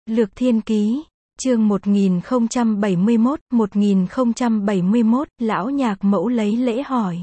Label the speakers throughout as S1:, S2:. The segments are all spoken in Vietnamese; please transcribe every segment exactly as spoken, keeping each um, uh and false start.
S1: Lược Thiên Ký, chương một nghìn không trăm bảy mươi mốt, một nghìn không trăm bảy mươi mốt, lão nhạc mẫu lấy lễ hỏi.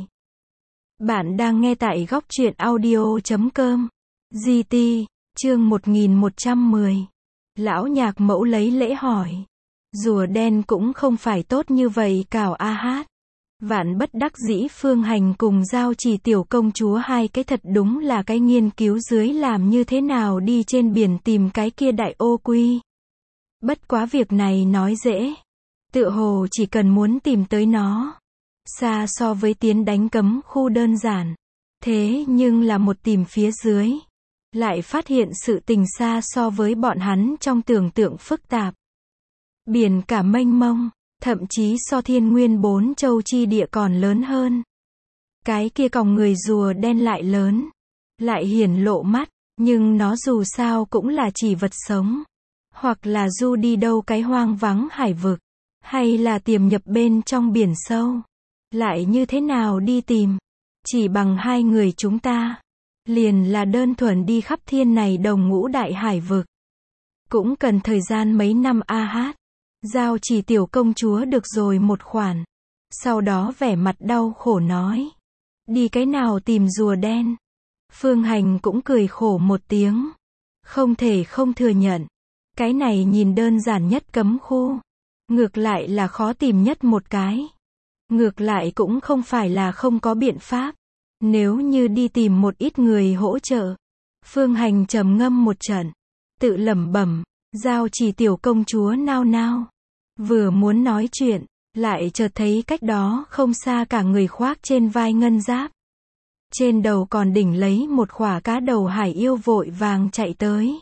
S1: Bạn đang nghe tại góc truyện audio chấm com. giê tê, chương một nghìn một trăm mười. Lão nhạc mẫu lấy lễ hỏi. Rùa đen cũng không phải tốt như vậy cào a hát. Vạn bất đắc dĩ Phương Hành cùng Giao Chỉ tiểu công chúa hai cái thật đúng là cái nghiên cứu dưới làm như thế nào đi trên biển tìm cái kia đại ô quy. Bất quá việc này nói dễ. Tựa hồ chỉ cần muốn tìm tới nó. Xa so với tiến đánh cấm khu đơn giản. Thế nhưng là một tìm phía dưới. Lại phát hiện sự tình xa so với bọn hắn trong tưởng tượng phức tạp. Biển cả mênh mông. Thậm chí so thiên nguyên bốn châu chi địa còn lớn hơn. Cái kia còng người rùa đen lại lớn. Lại hiển lộ mắt. Nhưng nó dù sao cũng là chỉ vật sống. Hoặc là du đi đâu cái hoang vắng hải vực. Hay là tiềm nhập bên trong biển sâu. Lại như thế nào đi tìm. Chỉ bằng hai người chúng ta. Liền là đơn thuần đi khắp thiên này đồng ngũ đại hải vực. Cũng cần thời gian mấy năm a hát. Giao Chỉ tiểu công chúa được rồi một khoản. Sau đó vẻ mặt đau khổ nói. Đi cái nào tìm rùa đen. Phương Hành cũng cười khổ một tiếng. Không thể không thừa nhận. Cái này nhìn đơn giản nhất cấm khu. Ngược lại là khó tìm nhất một cái. Ngược lại cũng không phải là không có biện pháp. Nếu như đi tìm một ít người hỗ trợ. Phương Hành trầm ngâm một trận. Tự lẩm bẩm. Giao Chỉ tiểu công chúa nao nao. Vừa muốn nói chuyện, lại chợt thấy cách đó không xa cả người khoác trên vai ngân giáp. Trên đầu còn đỉnh lấy một khỏa cá đầu hải yêu vội vàng chạy tới.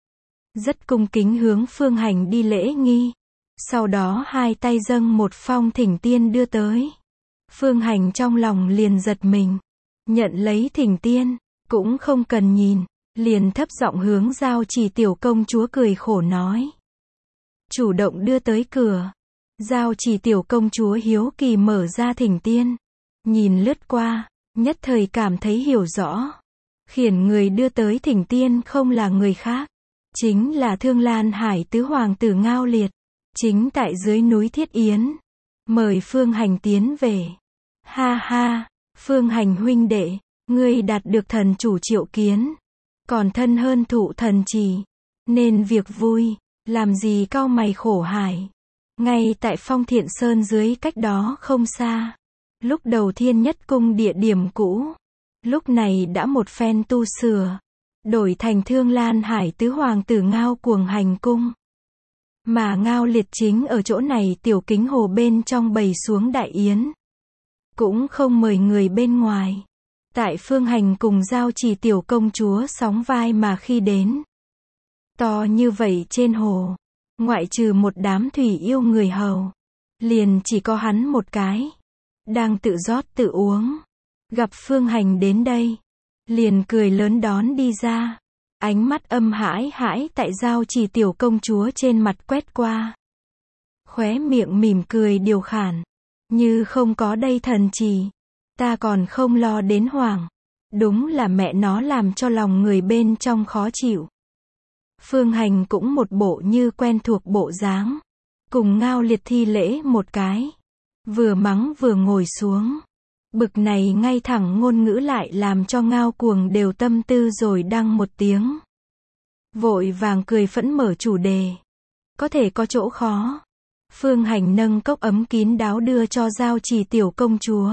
S1: Rất cung kính hướng Phương Hành đi lễ nghi. Sau đó hai tay dâng một phong thỉnh tiên đưa tới. Phương Hành trong lòng liền giật mình. Nhận lấy thỉnh tiên, cũng không cần nhìn. Liền thấp giọng hướng Giao Chỉ tiểu công chúa cười khổ nói. Chủ động đưa tới cửa. Giao Chỉ tiểu công chúa hiếu kỳ mở ra thỉnh tiên. Nhìn lướt qua, nhất thời cảm thấy hiểu rõ. Khiển người đưa tới thỉnh tiên không là người khác. Chính là Thương Lan Hải tứ hoàng tử Ngao Liệt. Chính tại dưới núi Thiết Yến. Mời Phương Hành tiến về. Ha ha, Phương Hành huynh đệ, ngươi đạt được thần chủ triệu kiến. Còn thân hơn thụ thần trì. Nên việc vui, làm gì cau mày khổ hải. Ngay tại Phong Thiện Sơn dưới cách đó không xa. Lúc đầu Thiên Nhất Cung địa điểm cũ. Lúc này đã một phen tu sửa. Đổi thành Thương Lan Hải tứ hoàng tử Ngao Cuồng hành cung. Mà Ngao Liệt chính ở chỗ này tiểu kính hồ bên trong bày xuống đại yến. Cũng không mời người bên ngoài. Tại Phương Hành cùng Giao Chỉ tiểu công chúa sóng vai mà khi đến. To như vậy trên hồ. Ngoại trừ một đám thủy yêu người hầu. Liền chỉ có hắn một cái. Đang tự rót tự uống. Gặp Phương Hành đến đây. Liền cười lớn đón đi ra. Ánh mắt âm hãi hãi tại Giao Chỉ tiểu công chúa trên mặt quét qua. Khóe miệng mỉm cười điều khản. Như không có đây thần trì. Ta còn không lo đến hoảng. Đúng là mẹ nó làm cho lòng người bên trong khó chịu. Phương Hành cũng một bộ như quen thuộc bộ dáng. Cùng Ngao Liệt thi lễ một cái. Vừa mắng vừa ngồi xuống. Bực này ngay thẳng ngôn ngữ lại làm cho Ngao Cuồng đều tâm tư rồi đăng một tiếng. Vội vàng cười phẫn mở chủ đề. Có thể có chỗ khó. Phương Hành nâng cốc ấm kín đáo đưa cho Giao Chỉ tiểu công chúa.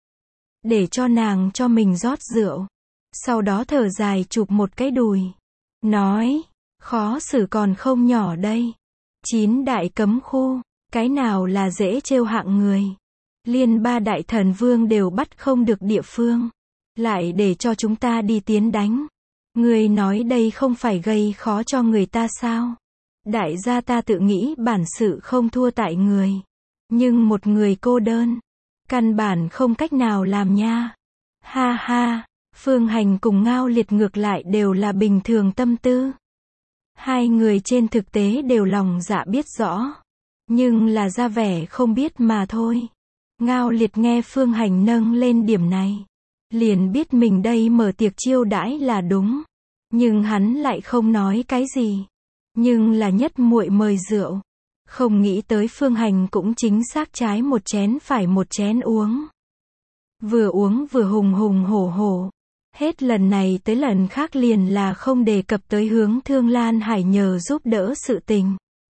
S1: Để cho nàng cho mình rót rượu. Sau đó thở dài chụp một cái đùi. Nói, khó xử còn không nhỏ đây. Chín đại cấm khu, cái nào là dễ trêu hạng người. Liên ba đại thần vương đều bắt không được địa phương. Lại để cho chúng ta đi tiến đánh. Người nói đây không phải gây khó cho người ta sao? Đại gia ta tự nghĩ bản sự không thua tại người. Nhưng một người cô đơn. Căn bản không cách nào làm nha. Ha ha, Phương Hành cùng Ngao Liệt ngược lại đều là bình thường tâm tư. Hai người trên thực tế đều lòng dạ biết rõ. Nhưng là ra vẻ không biết mà thôi. Ngao Liệt nghe Phương Hành nâng lên điểm này. Liền biết mình đây mở tiệc chiêu đãi là đúng. Nhưng hắn lại không nói cái gì. Nhưng là nhất muội mời rượu. Không nghĩ tới Phương Hành cũng chính xác trái một chén phải một chén uống. Vừa uống vừa hùng hùng hổ hổ. Hết lần này tới lần khác liền là không đề cập tới hướng Thương Lan Hải nhờ giúp đỡ sự tình.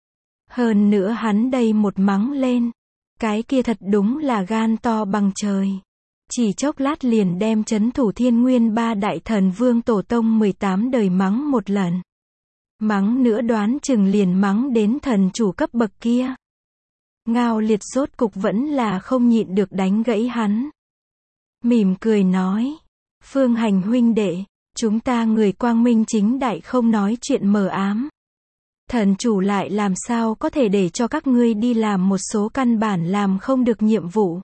S1: Hơn nữa hắn đây một mắng lên. Cái kia thật đúng là gan to bằng trời. Chỉ chốc lát liền đem trấn thủ Thiên Nguyên ba đại thần vương tổ tông mười tám đời mắng một lần. Mắng nữa đoán chừng liền mắng đến thần chủ cấp bậc kia. Ngao Liệt rốt cục vẫn là không nhịn được đánh gãy hắn. Mỉm cười nói. Phương Hành huynh đệ, chúng ta người quang minh chính đại không nói chuyện mờ ám. Thần chủ lại làm sao có thể để cho các ngươi đi làm một số căn bản làm không được nhiệm vụ.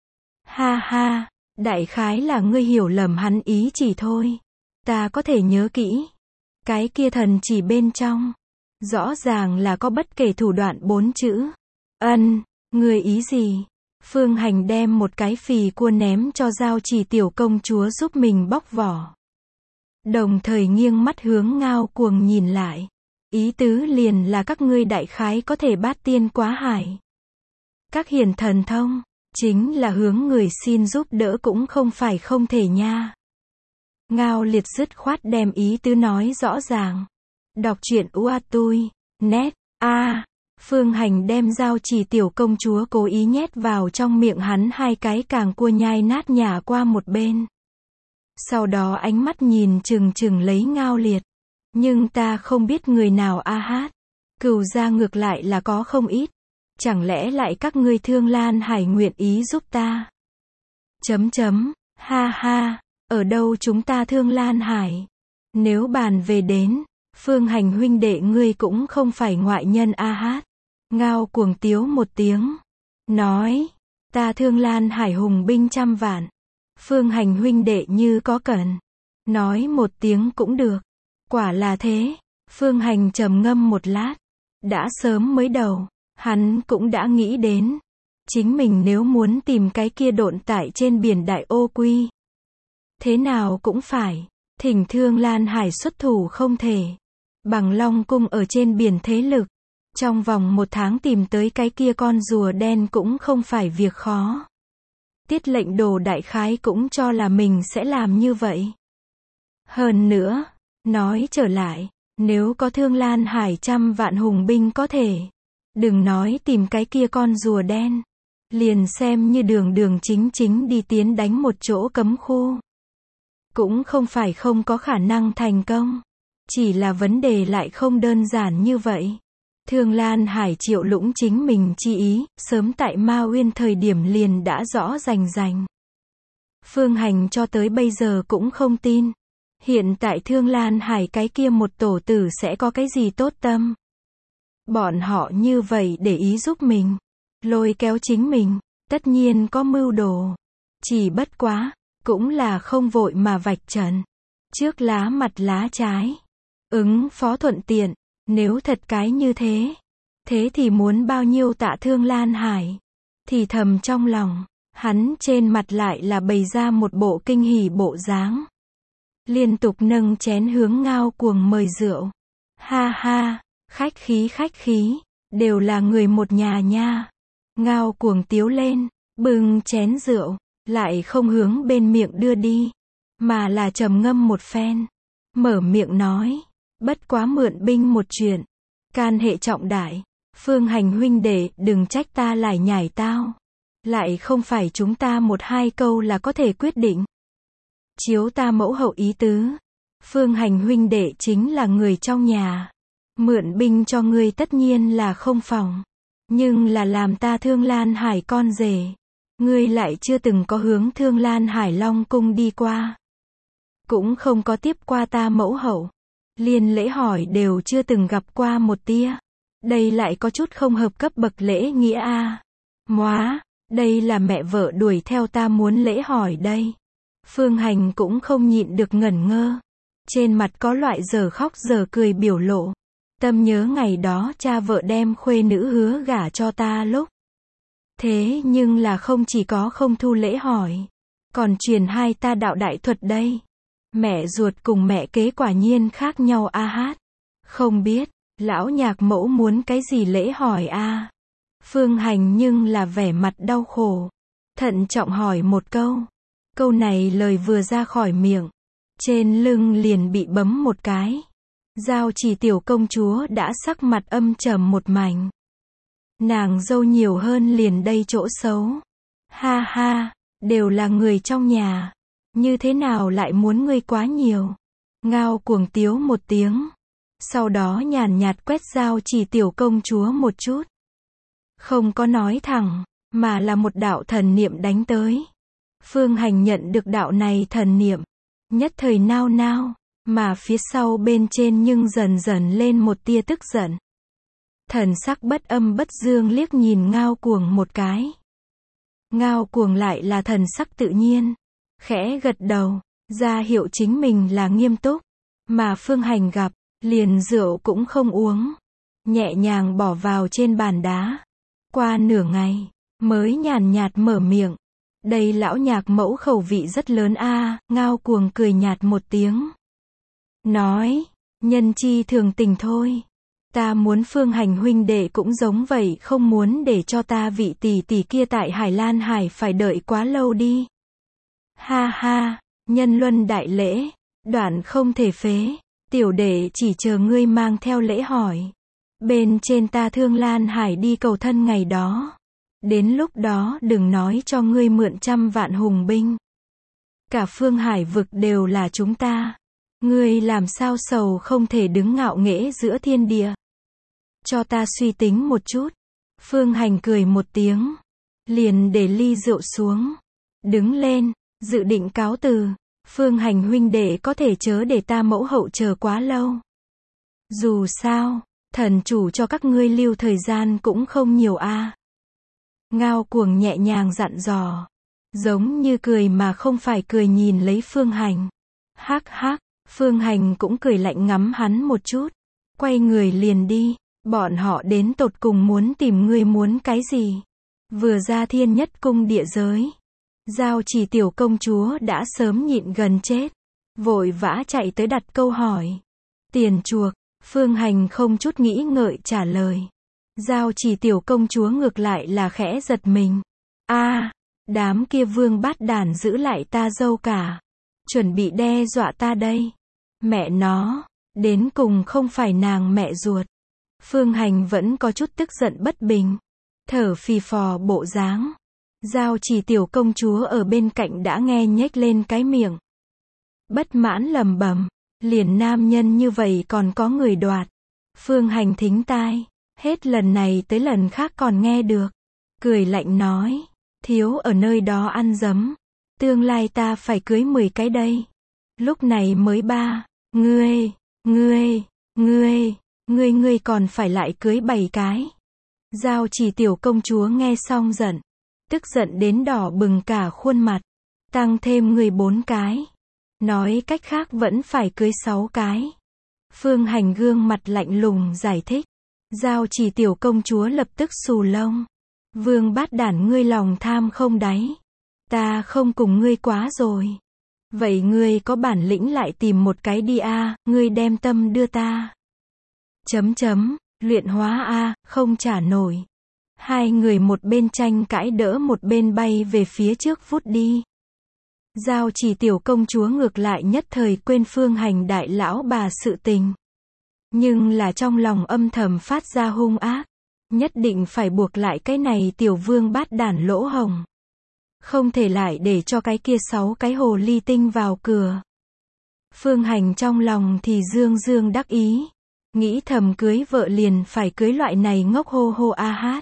S1: Ha ha, đại khái là ngươi hiểu lầm hắn ý chỉ thôi. Ta có thể nhớ kỹ. Cái kia thần chỉ bên trong. Rõ ràng là có bất kể thủ đoạn bốn chữ. Ân, ngươi ý gì? Phương Hành đem một cái phì cua ném cho Giao Chỉ tiểu công chúa giúp mình bóc vỏ. Đồng thời nghiêng mắt hướng Ngao Cuồng nhìn lại. Ý tứ liền là các ngươi đại khái có thể bát tiên quá hải. Các hiển thần thông, chính là hướng người xin giúp đỡ cũng không phải không thể nha. Ngao Liệt dứt khoát đem ý tứ nói rõ ràng. Đọc truyện Uatui, net, a. Phương Hành đem Giao Chỉ tiểu công chúa cố ý nhét vào trong miệng hắn hai cái càng cua nhai nát nhả qua một bên. Sau đó ánh mắt nhìn chừng chừng lấy Ngao Liệt. Nhưng ta không biết người nào a hát. Cừu gia ngược lại là có không ít. Chẳng lẽ lại các ngươi Thương Lan Hải nguyện ý giúp ta? Chấm chấm, ha ha, ở đâu chúng ta Thương Lan Hải? Nếu bàn về đến, Phương Hành huynh đệ ngươi cũng không phải ngoại nhân a hát. Ngao Cuồng tiếu một tiếng. Nói, ta Thương Lan Hải hùng binh trăm vạn. Phương Hành huynh đệ như có cần. Nói một tiếng cũng được. Quả là thế. Phương Hành trầm ngâm một lát. Đã sớm mới đầu, hắn cũng đã nghĩ đến. Chính mình nếu muốn tìm cái kia độn tại trên biển Đại Ô Quy. Thế nào cũng phải. Thỉnh Thương Lan Hải xuất thủ không thể. Bằng Long Cung ở trên biển thế lực. Trong vòng một tháng tìm tới cái kia con rùa đen cũng không phải việc khó. Tiết Lệnh Đồ đại khái cũng cho là mình sẽ làm như vậy. Hơn nữa, nói trở lại, nếu có Thương Lan Hải trăm vạn hùng binh có thể. Đừng nói tìm cái kia con rùa đen. Liền xem như đường đường chính chính đi tiến đánh một chỗ cấm khu. Cũng không phải không có khả năng thành công. Chỉ là vấn đề lại không đơn giản như vậy. Thương Lan Hải Triệu Lũng chính mình chi ý, sớm tại Ma Uyên thời điểm liền đã rõ rành rành. Phương Hành cho tới bây giờ cũng không tin. Hiện tại Thương Lan Hải cái kia một tổ tử sẽ có cái gì tốt tâm. Bọn họ như vậy để ý giúp mình. Lôi kéo chính mình, tất nhiên có mưu đồ. Chỉ bất quá, cũng là không vội mà vạch trần. Trước lá mặt lá trái. Ứng phó thuận tiện. Nếu thật cái như thế, thế thì muốn bao nhiêu tạ Thương Lan Hải. Thì thầm trong lòng, hắn trên mặt lại là bày ra một bộ kinh hỉ bộ dáng. Liên tục nâng chén hướng Ngao Cuồng mời rượu. Ha ha, khách khí khách khí, đều là người một nhà nha. Ngao Cuồng tiếu lên, bưng chén rượu, lại không hướng bên miệng đưa đi, mà là trầm ngâm một phen. Mở miệng nói. Bất quá mượn binh một chuyện. Can hệ trọng đại. Phương Hành huynh đệ đừng trách ta lại nhảy tao. Lại không phải chúng ta một hai câu là có thể quyết định. Chiếu ta mẫu hậu ý tứ. Phương Hành huynh đệ chính là người trong nhà. Mượn binh cho ngươi tất nhiên là không phòng. Nhưng là làm ta Thương Lan Hải con rể. Ngươi lại chưa từng có hướng Thương Lan Hải Long Cung đi qua. Cũng không có tiếp qua ta mẫu hậu. Liên lễ hỏi đều chưa từng gặp qua một tia. Đây lại có chút không hợp cấp bậc lễ nghĩa a. À. Móa, đây là mẹ vợ đuổi theo ta muốn lễ hỏi đây. Phương Hành cũng không nhịn được ngẩn ngơ. Trên mặt có loại giờ khóc giờ cười biểu lộ. Tâm nhớ ngày đó cha vợ đem khuê nữ hứa gả cho ta lúc. Thế nhưng là không chỉ có không thu lễ hỏi. Còn truyền hai ta đạo đại thuật đây. Mẹ ruột cùng mẹ kế quả nhiên khác nhau a hát. Không biết, Lão nhạc mẫu muốn cái gì lễ hỏi a? Phương Hành nhưng là vẻ mặt đau khổ. Thận trọng hỏi một câu. Câu này lời vừa ra khỏi miệng. Trên lưng liền bị bấm một cái. Giao Chỉ tiểu công chúa đã sắc mặt âm trầm một mảnh. Nàng dâu nhiều hơn liền đây chỗ xấu. Ha ha, đều là người trong nhà. Như thế nào lại muốn ngươi quá nhiều? Ngao cuồng tiếu một tiếng. Sau đó nhàn nhạt quét Giao Chỉ tiểu công chúa một chút. Không có nói thẳng, mà là một đạo thần niệm đánh tới. Phương Hành nhận được đạo này thần niệm. Nhất thời nao nao, mà phía sau bên trên nhưng dần dần lên một tia tức giận. Thần sắc bất âm bất dương liếc nhìn Ngao cuồng một cái. Ngao cuồng lại là thần sắc tự nhiên. Khẽ gật đầu, ra hiệu chính mình là nghiêm túc. Mà Phương Hành gặp, liền rượu cũng không uống. Nhẹ nhàng bỏ vào trên bàn đá. Qua nửa ngày, mới nhàn nhạt mở miệng. Đây lão nhạc mẫu khẩu vị rất lớn a. À, Ngao cuồng cười nhạt một tiếng. Nói, nhân chi thường tình thôi. Ta muốn Phương Hành huynh đệ cũng giống vậy, không muốn để cho ta vị tỷ tỷ kia tại Hải Lan Hải phải đợi quá lâu đi. Ha ha, nhân luân đại lễ, đoạn không thể phế, tiểu đệ chỉ chờ ngươi mang theo lễ hỏi. Bên trên ta Thương Lan Hải đi cầu thân ngày đó. Đến lúc đó đừng nói cho ngươi mượn trăm vạn hùng binh. Cả phương hải vực đều là chúng ta. Ngươi làm sao sầu không thể đứng ngạo nghễ giữa thiên địa. Cho ta suy tính một chút. Phương Hành cười một tiếng. Liền để ly rượu xuống. Đứng lên, dự định cáo từ. Phương Hành huynh đệ có thể chớ để ta mẫu hậu chờ quá lâu. Dù sao, thần chủ cho các ngươi lưu thời gian cũng không nhiều a. À. Ngao cuồng nhẹ nhàng dặn dò. Giống như cười mà không phải cười nhìn lấy Phương Hành. Hắc hắc, Phương Hành cũng cười lạnh ngắm hắn một chút. Quay người liền đi. Bọn họ đến tột cùng muốn tìm ngươi muốn cái gì? Vừa ra thiên nhất cung địa giới. Giao Chỉ tiểu công chúa đã sớm nhịn gần chết. Vội vã chạy tới đặt câu hỏi. Tiền chuộc. Phương Hành không chút nghĩ ngợi trả lời. Giao Chỉ tiểu công chúa ngược lại là khẽ giật mình. A, à, đám kia vương bát đàn giữ lại ta dâu cả. Chuẩn bị đe dọa ta đây. Mẹ nó, đến cùng không phải nàng mẹ ruột. Phương Hành vẫn có chút tức giận bất bình. Thở phì phò bộ dáng. Giao Chỉ tiểu công chúa ở bên cạnh đã nghe nhếch lên cái miệng. Bất mãn lầm bầm. Liền nam nhân như vậy còn có người đoạt. Phương Hành thính tai. Hết lần này tới lần khác còn nghe được. Cười lạnh nói. Thiếu ở nơi đó ăn dấm. Tương lai ta phải cưới mười cái đây. Lúc này mới ba. Ngươi, ngươi, ngươi, ngươi ngươi còn phải lại cưới bảy cái. Giao Chỉ tiểu công chúa nghe xong giận. Tức giận đến đỏ bừng cả khuôn mặt. Tăng thêm người bốn cái. Nói cách khác vẫn phải cưới sáu cái. Phương Hành gương mặt lạnh lùng giải thích. Giao Chỉ tiểu công chúa lập tức xù lông. Vương bát đản ngươi lòng tham không đáy. Ta không cùng ngươi quá rồi. Vậy ngươi có bản lĩnh lại tìm một cái đi a, à, ngươi đem tâm đưa ta. Chấm chấm, luyện hóa a, à, không trả nổi. Hai người một bên tranh cãi đỡ một bên bay về phía trước vút đi. Giao Chỉ tiểu công chúa ngược lại nhất thời quên Phương Hành đại lão bà sự tình. Nhưng là trong lòng âm thầm phát ra hung ác. Nhất định phải buộc lại cái này tiểu vương bát đản lỗ hồng. Không thể lại để cho cái kia sáu cái hồ ly tinh vào cửa. Phương Hành trong lòng thì dương dương đắc ý. Nghĩ thầm cưới vợ liền phải cưới loại này ngốc hô hô a hát.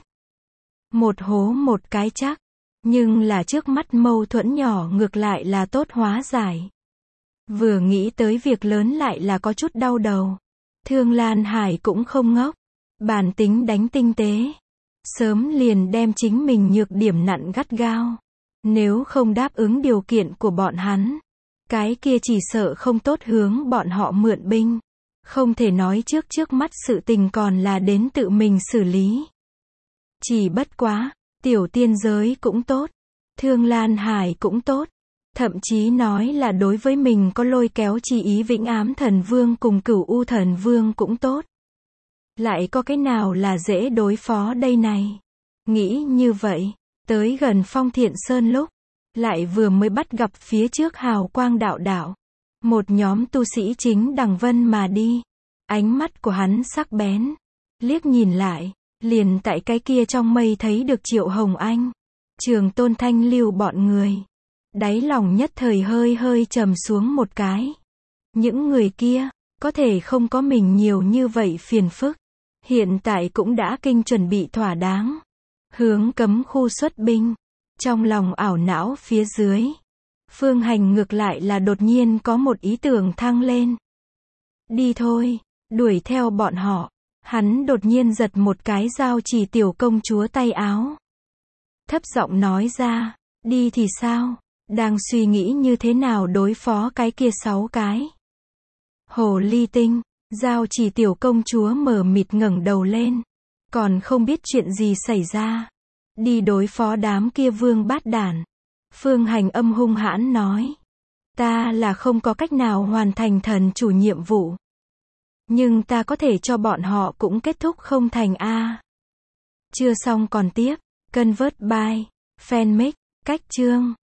S1: Một hố một cái chắc. Nhưng là trước mắt mâu thuẫn nhỏ ngược lại là tốt hóa giải. Vừa nghĩ tới việc lớn lại là có chút đau đầu. Thương Lan Hải cũng không ngốc. Bản tính đánh tinh tế. Sớm liền đem chính mình nhược điểm nặn gắt gao. Nếu không đáp ứng điều kiện của bọn hắn. Cái kia chỉ sợ không tốt hướng bọn họ mượn binh. Không thể nói trước trước mắt sự tình còn là đến tự mình xử lý. Chỉ bất quá. Tiểu tiên giới cũng tốt. Thương Lan Hải cũng tốt. Thậm chí nói là đối với mình có lôi kéo chi ý Vĩnh Ám Thần Vương cùng Cửu U Thần Vương cũng tốt. Lại có cái nào là dễ đối phó đây này? Nghĩ như vậy, tới gần Phong Thiện Sơn lúc, lại vừa mới bắt gặp phía trước hào quang đạo đạo. Một nhóm tu sĩ chính đằng vân mà đi. Ánh mắt của hắn sắc bén. Liếc nhìn lại, liền tại cái kia trong mây thấy được Triệu Hồng Anh, Trường Tôn Thanh Lưu bọn người. Đáy lòng nhất thời hơi hơi trầm xuống một cái. Những người kia, có thể không có mình nhiều như vậy phiền phức. Hiện tại cũng đã kinh chuẩn bị thỏa đáng. Hướng cấm khu xuất binh. Trong lòng ảo não phía dưới. Phương Hành ngược lại là đột nhiên có một ý tưởng thăng lên. Đi thôi, đuổi theo bọn họ. Hắn đột nhiên giật một cái Giao Chỉ tiểu công chúa tay áo. Thấp giọng nói ra, đi thì sao? Đang suy nghĩ như thế nào đối phó cái kia sáu cái. Hồ ly tinh, Giao Chỉ tiểu công chúa mờ mịt ngẩng đầu lên. Còn không biết chuyện gì xảy ra. Đi đối phó đám kia vương bát đản. Phương Hành âm hung hãn nói. Ta là không có cách nào hoàn thành thần chủ nhiệm vụ. Nhưng ta có thể cho bọn họ cũng kết thúc không thành a. Chưa xong còn tiếp. Convert by Fanmake, cách chương.